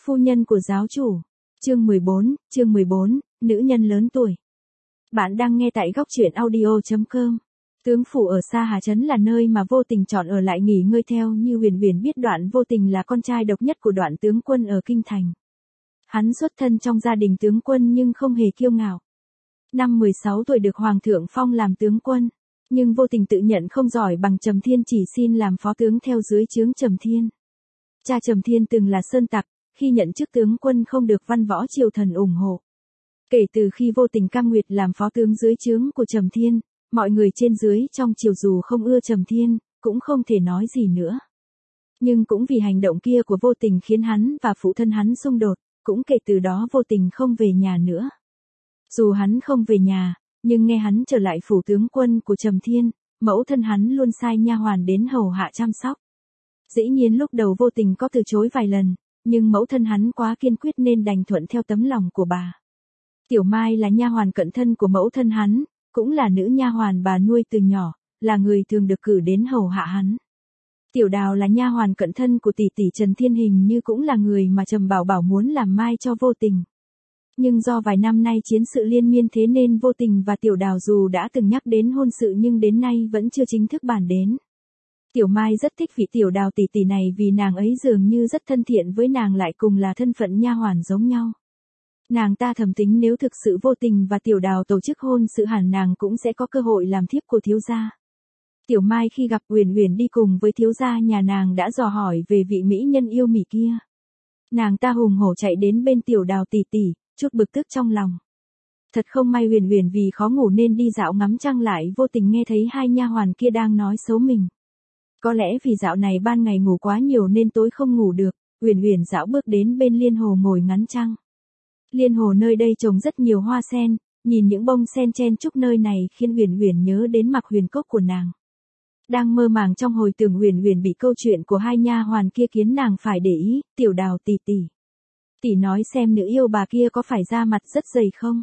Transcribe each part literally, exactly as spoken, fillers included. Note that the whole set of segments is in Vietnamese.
Phu nhân của giáo chủ. Chương mười bốn, chương mười bốn, nữ nhân lớn tuổi. Bạn đang nghe tại góc truyện audio chấm com. Tướng phủ ở xa Hà Trấn là nơi mà Vô Tình chọn ở lại nghỉ ngơi theo như Huyền Huyền biết Đoạn Vô Tình là con trai độc nhất của Đoạn tướng quân ở Kinh Thành. Hắn xuất thân trong gia đình tướng quân nhưng không hề kiêu ngạo. Năm mười sáu tuổi được Hoàng thượng phong làm tướng quân, nhưng Vô Tình tự nhận không giỏi bằng Trầm Thiên, chỉ xin làm phó tướng theo dưới trướng Trầm Thiên. Cha Trầm Thiên từng là sơn tặc, khi nhận chức tướng quân không được văn võ triều thần ủng hộ. Kể từ khi Vô Tình cam nguyện làm phó tướng dưới trướng của Trầm Thiên, mọi người trên dưới trong triều dù không ưa Trầm Thiên, cũng không thể nói gì nữa. Nhưng cũng vì hành động kia của Vô Tình khiến hắn và phụ thân hắn xung đột, cũng kể từ đó Vô Tình không về nhà nữa. Dù hắn không về nhà, nhưng nghe hắn trở lại phủ tướng quân của Trầm Thiên, mẫu thân hắn luôn sai nha hoàn đến hầu hạ chăm sóc. Dĩ nhiên lúc đầu Vô Tình có từ chối vài lần, nhưng mẫu thân hắn quá kiên quyết nên đành thuận theo tấm lòng của bà. Tiểu Mai là nha hoàn cận thân của mẫu thân hắn, cũng là nữ nha hoàn bà nuôi từ nhỏ, là người thường được cử đến hầu hạ hắn. Tiểu Đào là nha hoàn cận thân của tỷ tỷ Trần Thiên, hình như cũng là người mà Trầm Bảo Bảo muốn làm mai cho Vô Tình. Nhưng do vài năm nay chiến sự liên miên thế nên Vô Tình và Tiểu Đào dù đã từng nhắc đến hôn sự nhưng đến nay vẫn chưa chính thức bàn đến. Tiểu Mai rất thích vị Tiểu Đào tỷ tỷ này vì nàng ấy dường như rất thân thiện với nàng, lại cùng là thân phận nha hoàn giống nhau. Nàng ta thầm tính nếu thực sự Vô Tình và Tiểu Đào tổ chức hôn sự hẳn nàng cũng sẽ có cơ hội làm thiếp của thiếu gia. Tiểu Mai khi gặp Huyền Huyền đi cùng với thiếu gia nhà nàng đã dò hỏi về vị mỹ nhân yêu mị kia. Nàng ta hùng hổ chạy đến bên Tiểu Đào tỷ tỷ, chút bực tức trong lòng. Thật không may Huyền Huyền vì khó ngủ nên đi dạo ngắm trăng lại vô tình nghe thấy hai nha hoàn kia đang nói xấu mình. Có lẽ vì dạo này ban ngày ngủ quá nhiều nên tối không ngủ được, Huyền Huyền dạo bước đến bên Liên Hồ ngồi ngắm trăng. Liên Hồ nơi đây trồng rất nhiều hoa sen, nhìn những bông sen chen chúc nơi này khiến Huyền Huyền nhớ đến Mặc Huyền Cốc của nàng. Đang mơ màng trong hồi tưởng Huyền Huyền bị câu chuyện của hai nha hoàn kia khiến nàng phải để ý. Tiểu Đào tỷ tỷ, tỷ nói xem nữ yêu bà kia có phải da mặt rất dày không?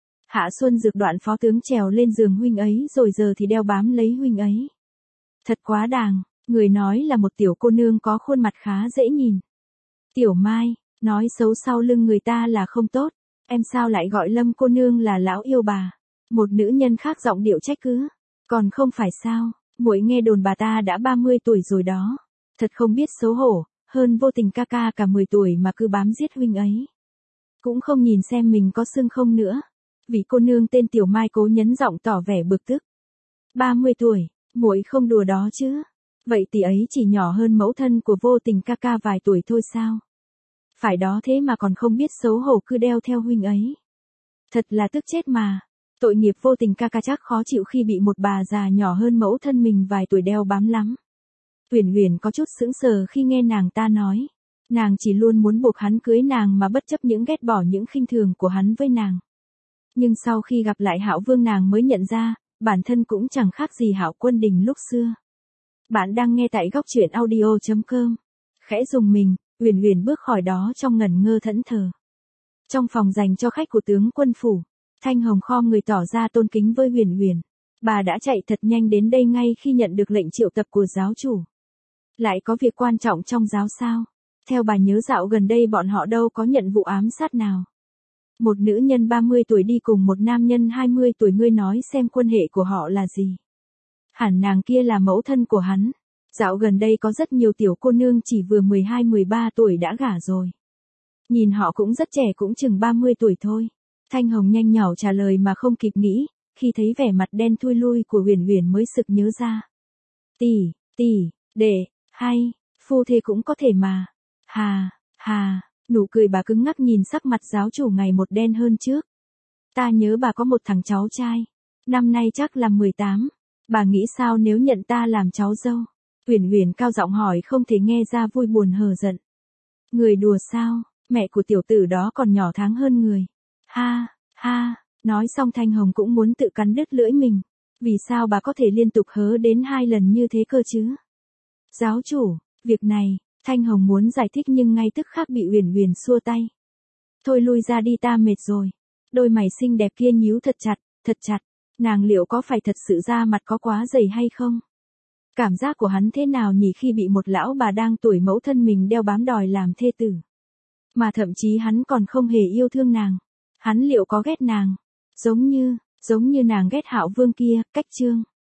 Hạ Xuân Dược Đoạn phó tướng trèo lên giường huynh ấy rồi giờ thì đeo bám lấy huynh ấy. Thật quá đàng, người nói là một tiểu cô nương có khuôn mặt khá dễ nhìn. Tiểu Mai, nói xấu sau lưng người ta là không tốt, em sao lại gọi Lâm cô nương là lão yêu bà? Một nữ nhân khác giọng điệu trách cứ, còn không phải sao, muội nghe đồn bà ta đã ba mươi tuổi rồi đó. Thật không biết xấu hổ, hơn Vô Tình ca ca cả mười tuổi mà cứ bám giết huynh ấy. Cũng không nhìn xem mình có xưng không nữa. Vị cô nương tên Tiểu Mai cố nhấn giọng tỏ vẻ bực tức. ba mươi tuổi, muội không đùa đó chứ? Vậy tỷ ấy chỉ nhỏ hơn mẫu thân của Vô Tình ca ca vài tuổi thôi sao? Phải đó, thế mà còn không biết xấu hổ cứ đeo theo huynh ấy. Thật là tức chết mà. Tội nghiệp Vô Tình ca ca chắc khó chịu khi bị một bà già nhỏ hơn mẫu thân mình vài tuổi đeo bám lắm. Huyền Huyền có chút sững sờ khi nghe nàng ta nói. Nàng chỉ luôn muốn buộc hắn cưới nàng mà bất chấp những ghét bỏ những khinh thường của hắn với nàng. Nhưng sau khi gặp lại Hạo Vương nàng mới nhận ra, bản thân cũng chẳng khác gì Hạo Quân Đình lúc xưa. Bạn đang nghe tại góc truyện audio chấm com. Khẽ dùng mình, Huyền Huyền bước khỏi đó trong ngẩn ngơ thẫn thờ. Trong phòng dành cho khách của tướng quân phủ, Thanh Hồng khom người tỏ ra tôn kính với Huyền Huyền. Bà đã chạy thật nhanh đến đây ngay khi nhận được lệnh triệu tập của giáo chủ. Lại có việc quan trọng trong giáo sao? Theo bà nhớ dạo gần đây bọn họ đâu có nhận vụ ám sát nào. Một nữ nhân ba mươi tuổi đi cùng một nam nhân hai mươi tuổi, ngươi nói xem quan hệ của họ là gì? Hẳn nàng kia là mẫu thân của hắn. Dạo gần đây có rất nhiều tiểu cô nương chỉ vừa mười hai mười ba tuổi đã gả rồi. Nhìn họ cũng rất trẻ, cũng chừng ba mươi tuổi thôi. Thanh Hồng nhanh nhỏ trả lời mà không kịp nghĩ, khi thấy vẻ mặt đen thui lui của Huyền Huyền mới sực nhớ ra. Tỷ, tỷ, đệ, hay, phu thê cũng có thể mà. Hà, hà, nụ cười bà cứng ngắc nhìn sắc mặt giáo chủ ngày một đen hơn trước. Ta nhớ bà có một thằng cháu trai, năm nay chắc là mười tám. Bà nghĩ sao nếu nhận ta làm cháu dâu? Huyền Huyền cao giọng hỏi không thể nghe ra vui buồn hờn giận. Người đùa sao, mẹ của tiểu tử đó còn nhỏ tháng hơn người. Ha, ha, nói xong Thanh Hồng cũng muốn tự cắn đứt lưỡi mình. Vì sao bà có thể liên tục hớ đến hai lần như thế cơ chứ? Giáo chủ, việc này, Thanh Hồng muốn giải thích nhưng ngay tức khắc bị Huyền Huyền xua tay. Thôi lui ra đi, ta mệt rồi. Đôi mày xinh đẹp kia nhíu thật chặt, thật chặt. Nàng liệu có phải thật sự da mặt có quá dày hay không? Cảm giác của hắn thế nào nhỉ khi bị một lão bà đang tuổi mẫu thân mình đeo bám đòi làm thê tử? Mà thậm chí hắn còn không hề yêu thương nàng. Hắn liệu có ghét nàng? Giống như, giống như nàng ghét Hạo Vương kia, cách Trương.